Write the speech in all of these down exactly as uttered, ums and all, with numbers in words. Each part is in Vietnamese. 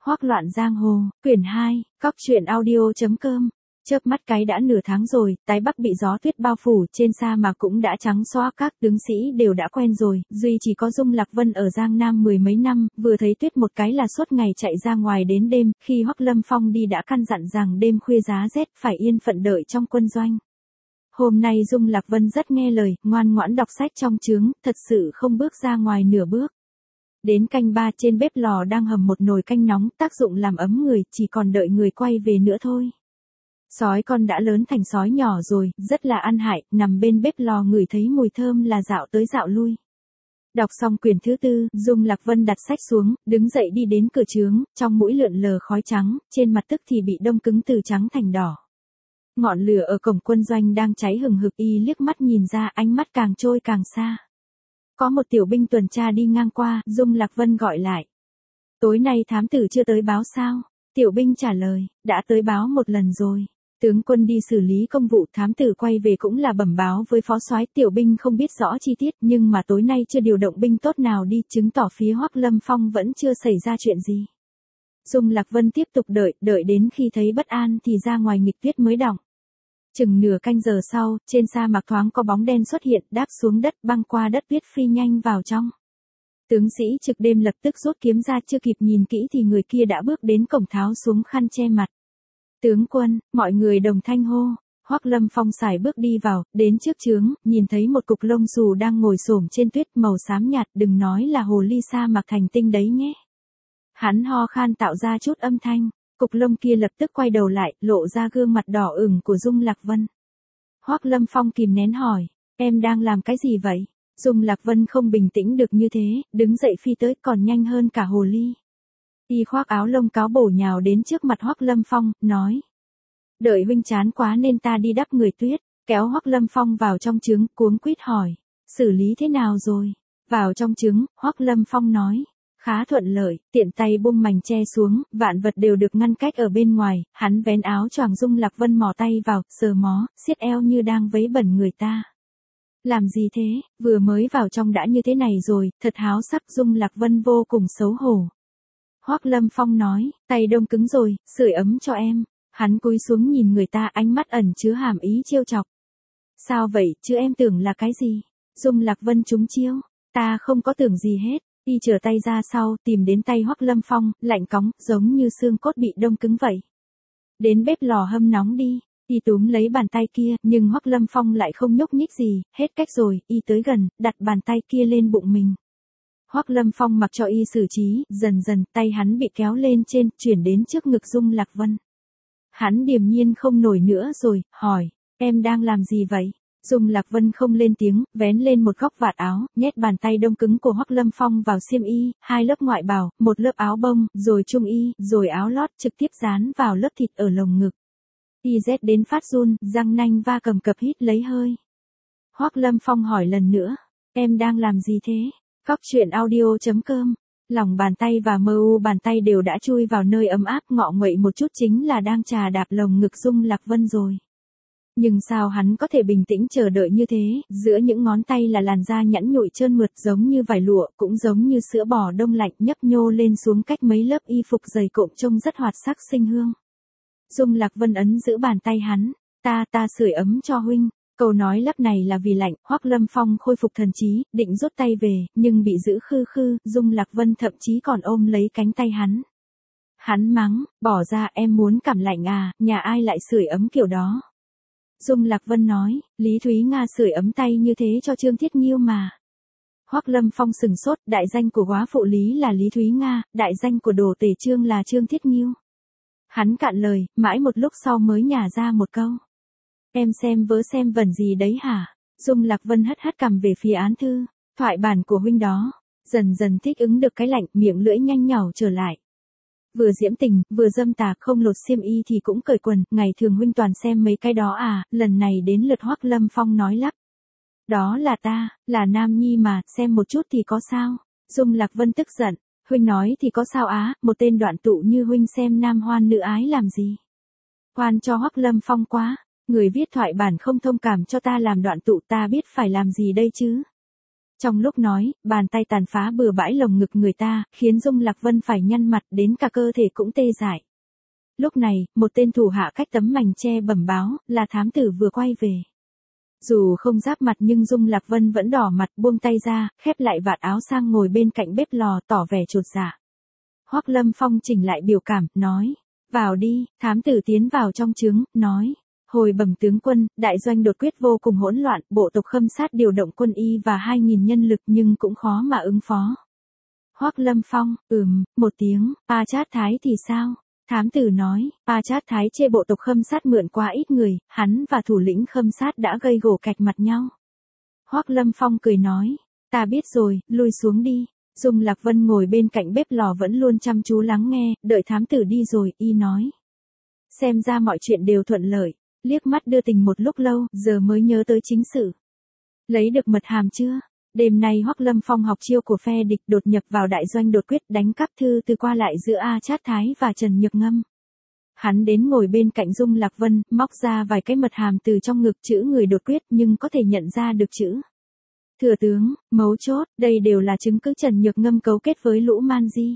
Hoác Loạn Giang Hồ, quyển hai, cóc truyện audio.com. Chớp mắt cái đã nửa tháng rồi, tái Bắc bị gió tuyết bao phủ, trên sa mà cũng đã trắng xóa, các tướng sĩ đều đã quen rồi, duy chỉ có Dung Lạc Vân ở Giang Nam mười mấy năm, vừa thấy tuyết một cái là suốt ngày chạy ra ngoài đến đêm, khi Hoắc Lâm Phong đi đã căn dặn rằng đêm khuya giá rét phải yên phận đợi trong quân doanh. Hôm nay Dung Lạc Vân rất nghe lời, ngoan ngoãn đọc sách trong trướng, thật sự không bước ra ngoài nửa bước. Đến canh ba trên bếp lò đang hầm một nồi canh nóng, tác dụng làm ấm người, chỉ còn đợi người quay về nữa thôi. Sói con đã lớn thành sói nhỏ rồi, rất là ăn hại, nằm bên bếp lò ngửi thấy mùi thơm là dạo tới dạo lui. Đọc xong quyển thứ tư, Dung Lạc Vân đặt sách xuống, đứng dậy đi đến cửa trướng, trong mũi lượn lờ khói trắng, trên mặt tức thì bị đông cứng từ trắng thành đỏ. Ngọn lửa ở cổng quân doanh đang cháy hừng hực, y liếc mắt nhìn ra, ánh mắt càng trôi càng xa. Có một tiểu binh tuần tra đi ngang qua, Dung Lạc Vân gọi lại. Tối nay thám tử chưa tới báo sao? Tiểu binh trả lời, đã tới báo một lần rồi. Tướng quân đi xử lý công vụ, thám tử quay về cũng là bẩm báo với phó soái. Tiểu binh không biết rõ chi tiết, nhưng mà tối nay chưa điều động binh tốt nào đi, chứng tỏ phía Hoắc Lâm Phong vẫn chưa xảy ra chuyện gì. Dung Lạc Vân tiếp tục đợi, đợi đến khi thấy bất an thì ra ngoài nghịch tuyết mới đọng. Chừng nửa canh giờ sau, trên sa mạc thoáng có bóng đen xuất hiện, đáp xuống đất, băng qua đất tuyết phi nhanh vào trong. Tướng sĩ trực đêm lập tức rút kiếm ra, chưa kịp nhìn kỹ thì người kia đã bước đến cổng, tháo xuống khăn che mặt. Tướng quân, mọi người đồng thanh hô. Hoắc Lâm Phong sải bước đi vào, đến trước trướng, nhìn thấy một cục lông xù đang ngồi xổm trên tuyết màu xám nhạt, đừng nói là hồ ly sa mạc thành tinh đấy nhé. Hắn ho khan tạo ra chút âm thanh, cục lông kia lập tức quay đầu lại, lộ ra gương mặt đỏ ửng của Dung Lạc Vân. Hoắc Lâm Phong kìm nén hỏi, em đang làm cái gì vậy? Dung Lạc Vân không bình tĩnh được như thế, đứng dậy phi tới, còn nhanh hơn cả hồ ly. Y khoác áo lông cáo bổ nhào đến trước mặt Hoắc Lâm Phong, nói. Đợi huynh chán quá nên ta đi đắp người tuyết, kéo Hoắc Lâm Phong vào trong trướng, cuống quýt hỏi. Xử lý thế nào rồi? Vào trong trướng, Hoắc Lâm Phong nói. Khá thuận lợi, tiện tay buông mành che xuống, vạn vật đều được ngăn cách ở bên ngoài, hắn vén áo choàng. Dung Lạc Vân mò tay vào, sờ mó, siết eo như đang vấy bẩn người ta. Làm gì thế, vừa mới vào trong đã như thế này rồi, thật háo sắc. Dung Lạc Vân vô cùng xấu hổ. Hoắc Lâm Phong nói, tay đông cứng rồi, sưởi ấm cho em. Hắn cúi xuống nhìn người ta, ánh mắt ẩn chứa hàm ý trêu chọc. Sao vậy, chứ em tưởng là cái gì? Dung Lạc Vân trúng chiêu, ta không có tưởng gì hết. Y trở tay ra sau, tìm đến tay Hoắc Lâm Phong, lạnh cóng, giống như xương cốt bị đông cứng vậy. Đến bếp lò hâm nóng đi. Y túm lấy bàn tay kia, nhưng Hoắc Lâm Phong lại không nhúc nhích gì, hết cách rồi. Y tới gần, đặt bàn tay kia lên bụng mình. Hoắc Lâm Phong mặc cho y xử trí, dần dần tay hắn bị kéo lên trên, chuyển đến trước ngực Dung Lạc Vân. Hắn điềm nhiên không nổi nữa rồi, hỏi, em đang làm gì vậy? Dung Lạc Vân không lên tiếng, vén lên một góc vạt áo, nhét bàn tay đông cứng của Hoắc Lâm Phong vào xiêm y, hai lớp ngoại bào, một lớp áo bông, rồi trung y, rồi áo lót, trực tiếp dán vào lớp thịt ở lồng ngực. Y rét đến phát run, răng nanh va cầm cập hít lấy hơi. Hoắc Lâm Phong hỏi lần nữa, em đang làm gì thế? Cóc truyện audio.com. Lòng bàn tay và mơ u bàn tay đều đã chui vào nơi ấm áp, ngọ nguậy một chút chính là đang chà đạp lồng ngực Dung Lạc Vân rồi. Nhưng sao hắn có thể bình tĩnh chờ đợi như thế, giữa những ngón tay là làn da nhẵn nhụi trơn mượt giống như vải lụa, cũng giống như sữa bò đông lạnh nhấp nhô lên xuống cách mấy lớp y phục dày cộm trông rất hoạt sắc xinh hương. Dung Lạc Vân ấn giữ bàn tay hắn, ta ta sưởi ấm cho huynh. Câu nói lắp này là vì lạnh. Hoắc Lâm Phong khôi phục thần trí, định rút tay về, nhưng bị giữ khư khư. Dung Lạc Vân thậm chí còn ôm lấy cánh tay hắn. Hắn mắng, bỏ ra, em muốn cảm lạnh à, nhà ai lại sưởi ấm kiểu đó. Dung Lạc Vân nói, Lý Thúy Nga sưởi ấm tay như thế cho Trương Thiết Nghiêu mà. Hoắc Lâm Phong sừng sốt, đại danh của góa phụ Lý là Lý Thúy Nga, đại danh của đồ tể Trương là Trương Thiết Nghiêu. Hắn cạn lời, mãi một lúc sau mới nhả ra một câu. Em xem vớ xem vẩn gì đấy hả? Dung Lạc Vân hất hất cằm về phía án thư, thoại bản của huynh đó. Dần dần thích ứng được cái lạnh, miệng lưỡi nhanh nhảu trở lại. Vừa diễm tình, vừa dâm tà, không lột xiêm y thì cũng cởi quần, ngày thường huynh toàn xem mấy cái đó à, lần này đến lượt Hoắc Lâm Phong nói lắp. Đó là ta, là nam nhi mà, xem một chút thì có sao? Dung Lạc Vân tức giận, huynh nói thì có sao á, một tên đoạn tụ như huynh xem nam hoan nữ ái làm gì? Hoan cho Hoắc Lâm Phong quá. Người viết thoại bản không thông cảm cho ta làm đoạn tụ, ta biết phải làm gì đây chứ? Trong lúc nói, bàn tay tàn phá bừa bãi lồng ngực người ta, khiến Dung Lạc Vân phải nhăn mặt đến cả cơ thể cũng tê dại. Lúc này, một tên thủ hạ cách tấm mành che bẩm báo, là thám tử vừa quay về. Dù không giáp mặt nhưng Dung Lạc Vân vẫn đỏ mặt buông tay ra, khép lại vạt áo sang ngồi bên cạnh bếp lò tỏ vẻ chột dạ. Hoắc Lâm Phong chỉnh lại biểu cảm, nói, vào đi, thám tử tiến vào trong trướng, nói. Hồi bẩm tướng quân, đại doanh đột quyết vô cùng hỗn loạn, bộ tộc Khâm Sát điều động quân y và hai nghìn nhân lực nhưng cũng khó mà ứng phó. Hoắc Lâm Phong, ừm, một tiếng, A Chát Thái thì sao? Thám tử nói, A Chát Thái chê bộ tộc Khâm Sát mượn quá ít người, hắn và thủ lĩnh Khâm Sát đã gây gổ kạch mặt nhau. Hoắc Lâm Phong cười nói, ta biết rồi, lui xuống đi. Dung Lạc Vân ngồi bên cạnh bếp lò vẫn luôn chăm chú lắng nghe, đợi thám tử đi rồi, y nói. Xem ra mọi chuyện đều thuận lợi. Liếc mắt đưa tình một lúc lâu, giờ mới nhớ tới chính sự. Lấy được mật hàm chưa? Đêm nay Hoắc Lâm Phong học chiêu của phe địch đột nhập vào đại doanh đột quyết đánh cắp thư từ qua lại giữa A Chát Thái và Trần Nhược Ngâm. Hắn đến ngồi bên cạnh Dung Lạc Vân, móc ra vài cái mật hàm từ trong ngực chữ người đột quyết nhưng có thể nhận ra được chữ. Thừa tướng, mấu chốt, đây đều là chứng cứ Trần Nhược Ngâm cấu kết với Lũ Man Di.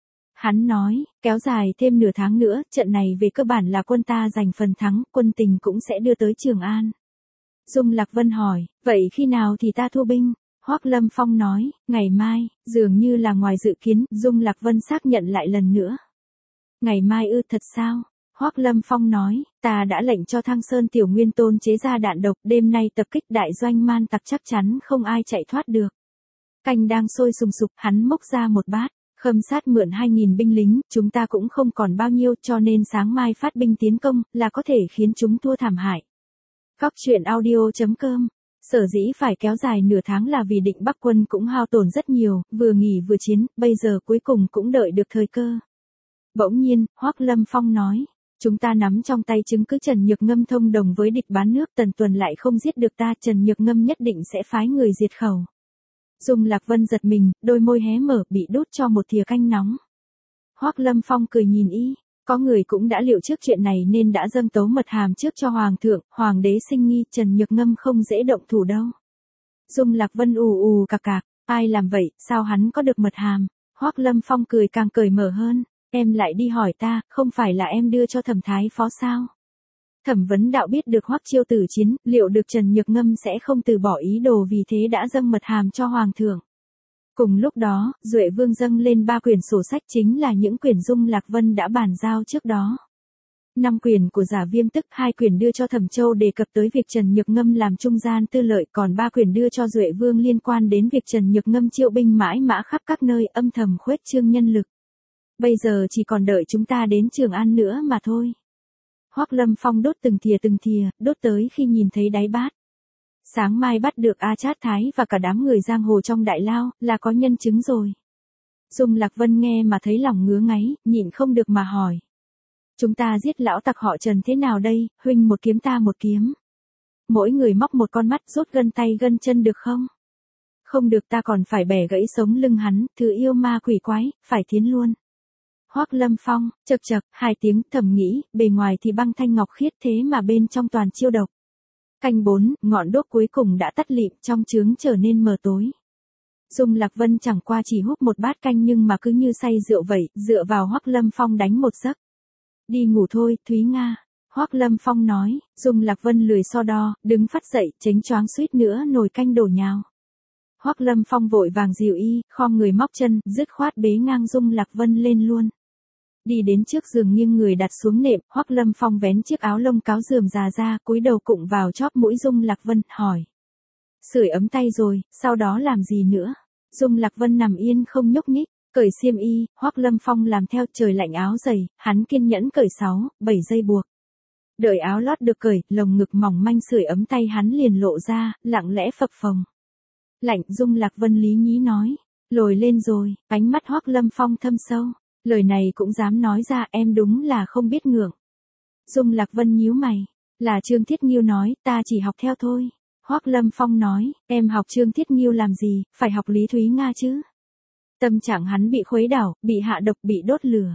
Hắn nói, kéo dài thêm nửa tháng nữa, trận này về cơ bản là quân ta giành phần thắng, quân tình cũng sẽ đưa tới Trường An. Dung Lạc Vân hỏi, vậy khi nào thì ta thu binh? Hoắc Lâm Phong nói, ngày mai, dường như là ngoài dự kiến, Dung Lạc Vân xác nhận lại lần nữa. Ngày mai ư, thật sao? Hoắc Lâm Phong nói, ta đã lệnh cho Thăng Sơn Tiểu Nguyên Tôn chế ra đạn độc, đêm nay tập kích đại doanh man tặc chắc chắn không ai chạy thoát được. Canh đang sôi sùng sục, hắn mốc ra một bát. Khâm Sát mượn hai nghìn binh lính, chúng ta cũng không còn bao nhiêu cho nên sáng mai phát binh tiến công, là có thể khiến chúng thua thảm hại. Góc truyện audio chấm com. Sở dĩ phải kéo dài nửa tháng là vì Định Bắc quân cũng hao tổn rất nhiều, vừa nghỉ vừa chiến, bây giờ cuối cùng cũng đợi được thời cơ. Bỗng nhiên, Hoắc Lâm Phong nói, chúng ta nắm trong tay chứng cứ Trần Nhược Ngâm thông đồng với địch bán nước, Tần Tuần lại không giết được ta, Trần Nhược Ngâm nhất định sẽ phái người diệt khẩu. Dung Lạc Vân giật mình, đôi môi hé mở bị đút cho một thìa canh nóng. Hoắc Lâm Phong cười nhìn y, có người cũng đã liệu trước chuyện này nên đã dâng tấu mật hàm trước cho Hoàng thượng, Hoàng đế sinh nghi, Trần Nhược Ngâm không dễ động thủ đâu. Dung Lạc Vân ù ù cạc cạc, ai làm vậy, sao hắn có được mật hàm? Hoắc Lâm Phong cười càng cười mở hơn, em lại đi hỏi ta, không phải là em đưa cho Thẩm Thái Phó sao? Thẩm Vấn Đạo biết được Hoắc Chiêu tử chiến, liệu được Trần Nhược Ngâm sẽ không từ bỏ ý đồ vì thế đã dâng mật hàm cho Hoàng thượng. Cùng lúc đó, Duệ Vương dâng lên ba quyển sổ sách chính là những quyển Dung Lạc Vân đã bàn giao trước đó. Năm quyển của Giả Viêm tức hai quyển đưa cho Thẩm Châu đề cập tới việc Trần Nhược Ngâm làm trung gian tư lợi, còn ba quyển đưa cho Duệ Vương liên quan đến việc Trần Nhược Ngâm triệu binh mãi mã khắp các nơi âm thầm khuếch trương nhân lực. Bây giờ chỉ còn đợi chúng ta đến Trường An nữa mà thôi. Hoắc Lâm Phong đốt từng thìa từng thìa, đốt tới khi nhìn thấy đáy bát. Sáng mai bắt được A Chát Thái và cả đám người giang hồ trong đại lao, là có nhân chứng rồi. Dung Lạc Vân nghe mà thấy lòng ngứa ngáy, nhịn không được mà hỏi. Chúng ta giết lão tặc họ Trần thế nào đây, huynh một kiếm ta một kiếm. Mỗi người móc một con mắt rút gân tay gân chân được không? Không được, ta còn phải bẻ gãy sống lưng hắn, thứ yêu ma quỷ quái, phải thiến luôn. Hoắc Lâm Phong, chậc chậc, hai tiếng, thầm nghĩ, bề ngoài thì băng thanh ngọc khiết thế mà bên trong toàn chiêu độc. Canh bốn, ngọn đuốc cuối cùng đã tắt lịm, trong trướng trở nên mờ tối. Dung Lạc Vân chẳng qua chỉ húp một bát canh nhưng mà cứ như say rượu vậy, dựa vào Hoắc Lâm Phong đánh một giấc. Đi ngủ thôi, Thúy Nga. Hoắc Lâm Phong nói, Dung Lạc Vân lười so đo, đứng phát dậy, chánh choáng suýt nữa nồi canh đổ nhào. Hoắc Lâm Phong vội vàng dìu y, khom người móc chân, dứt khoát bế ngang Dung Lạc Vân lên luôn. Đi đến trước giường nghiêng người đặt xuống nệm, Hoắc Lâm Phong vén chiếc áo lông cáo rườm rà ra, cúi đầu cụng vào chóp mũi Dung Lạc Vân, hỏi. Sưởi ấm tay rồi, sau đó làm gì nữa? Dung Lạc Vân nằm yên không nhúc nhích, cởi xiêm y, Hoắc Lâm Phong làm theo, trời lạnh áo dày, hắn kiên nhẫn cởi sáu, bảy dây buộc. Đợi áo lót được cởi, lồng ngực mỏng manh sưởi ấm tay hắn liền lộ ra, lặng lẽ phập phồng. Lạnh, Dung Lạc Vân lý nhí nói, lồi lên rồi, ánh mắt Hoắc Lâm Phong thâm sâu. Lời này cũng dám nói ra, em đúng là không biết ngượng. Dung Lạc Vân nhíu mày, là Trương Thiết Nghiêu nói, ta chỉ học theo thôi. Hoắc Lâm Phong nói, em học Trương Thiết Nghiêu làm gì, phải học Lý Thúy Nga chứ. Tâm trạng hắn bị khuấy đảo, bị hạ độc, bị đốt lửa.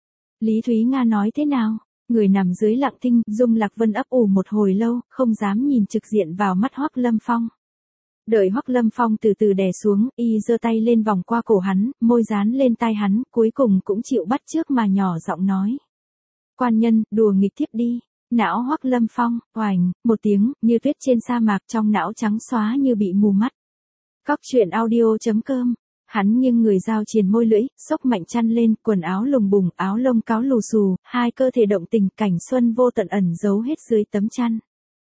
Lý Thúy Nga nói thế nào? Người nằm dưới lặng thinh, Dung Lạc Vân ấp ủ một hồi lâu, không dám nhìn trực diện vào mắt Hoắc Lâm Phong. Đợi Hoắc Lâm Phong từ từ đè xuống, y giơ tay lên vòng qua cổ hắn, môi dán lên tai hắn, cuối cùng cũng chịu bắt chước mà nhỏ giọng nói. Quan nhân, đùa nghịch tiếp đi. Não Hoắc Lâm Phong, oành, một tiếng, như tuyết trên sa mạc, trong não trắng xóa như bị mù mắt. Cóc truyện audio chấm com. Hắn nghiêng người giao triền môi lưỡi, xốc mạnh chăn lên, quần áo lùng bùng, áo lông cáo lù xù, hai cơ thể động tình, cảnh xuân vô tận ẩn giấu hết dưới tấm chăn.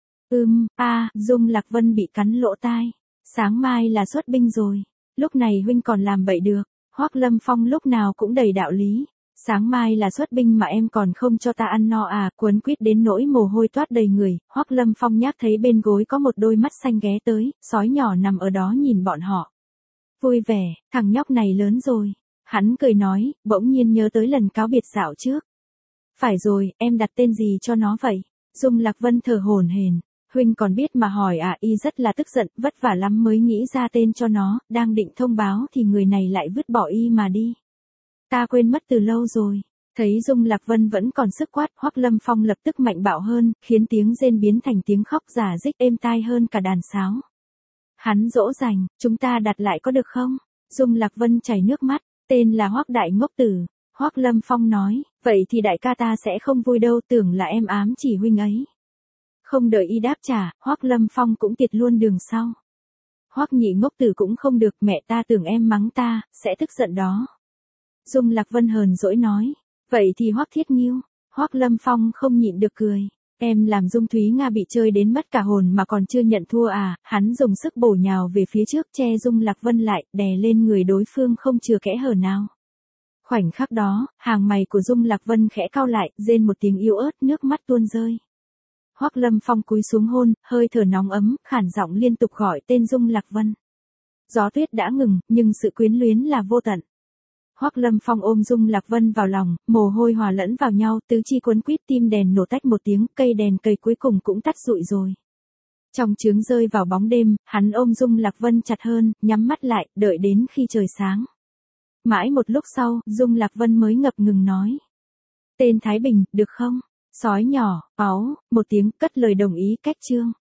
Ưm, a, Dung Lạc Vân bị cắn lỗ tai. Sáng mai là xuất binh rồi. Lúc này huynh còn làm bậy được. Hoắc Lâm Phong lúc nào cũng đầy đạo lý. Sáng mai là xuất binh mà em còn không cho ta ăn no à, cuốn quýt đến nỗi mồ hôi toát đầy người. Hoắc Lâm Phong nhác thấy bên gối có một đôi mắt xanh ghé tới, sói nhỏ nằm ở đó nhìn bọn họ. Vui vẻ, thằng nhóc này lớn rồi. Hắn cười nói, bỗng nhiên nhớ tới lần cáo biệt dạo trước. Phải rồi, em đặt tên gì cho nó vậy? Dung Lạc Vân thở hổn hển. Huynh còn biết mà hỏi à, y rất là tức giận, vất vả lắm mới nghĩ ra tên cho nó, đang định thông báo thì người này lại vứt bỏ y mà đi. Ta quên mất từ lâu rồi. Thấy Dung Lạc Vân vẫn còn sức quát, Hoắc Lâm Phong lập tức mạnh bạo hơn, khiến tiếng rên biến thành tiếng khóc rả rích êm tai hơn cả đàn sáo. Hắn dỗ dành, chúng ta đặt lại có được không? Dung Lạc Vân chảy nước mắt, tên là Hoắc Đại Ngốc Tử. Hoắc Lâm Phong nói, vậy thì đại ca ta sẽ không vui đâu, tưởng là em ám chỉ huynh ấy. Không đợi y đáp trả, Hoắc Lâm Phong cũng tiệt luôn đường sau. Hoắc Nhị Ngốc Tử cũng không được, mẹ ta tưởng em mắng ta, sẽ tức giận đó. Dung Lạc Vân hờn dỗi nói, vậy thì Hoắc Thiết Nghiêu. Hoắc Lâm Phong không nhịn được cười, em làm Dung Thúy Nga bị chơi đến mất cả hồn mà còn chưa nhận thua à? Hắn dùng sức bổ nhào về phía trước, che Dung Lạc Vân lại, đè lên người đối phương không chừa kẽ hở nào. Khoảnh khắc đó, hàng mày của Dung Lạc Vân khẽ cau lại, rên một tiếng yếu ớt, nước mắt tuôn rơi. Hoắc Lâm Phong cúi xuống hôn, hơi thở nóng ấm, khản giọng liên tục gọi tên Dung Lạc Vân. Gió tuyết đã ngừng, nhưng sự quyến luyến là vô tận. Hoắc Lâm Phong ôm Dung Lạc Vân vào lòng, mồ hôi hòa lẫn vào nhau, tứ chi cuốn quýt, tim đèn nổ tách một tiếng, cây đèn cầy cuối cùng cũng tắt rụi rồi. Trong chướng rơi vào bóng đêm, hắn ôm Dung Lạc Vân chặt hơn, nhắm mắt lại, đợi đến khi trời sáng. Mãi một lúc sau, Dung Lạc Vân mới ngập ngừng nói. Tên Thái Bình, được không? Sói nhỏ, áu, một tiếng, cất lời đồng ý, cách chương.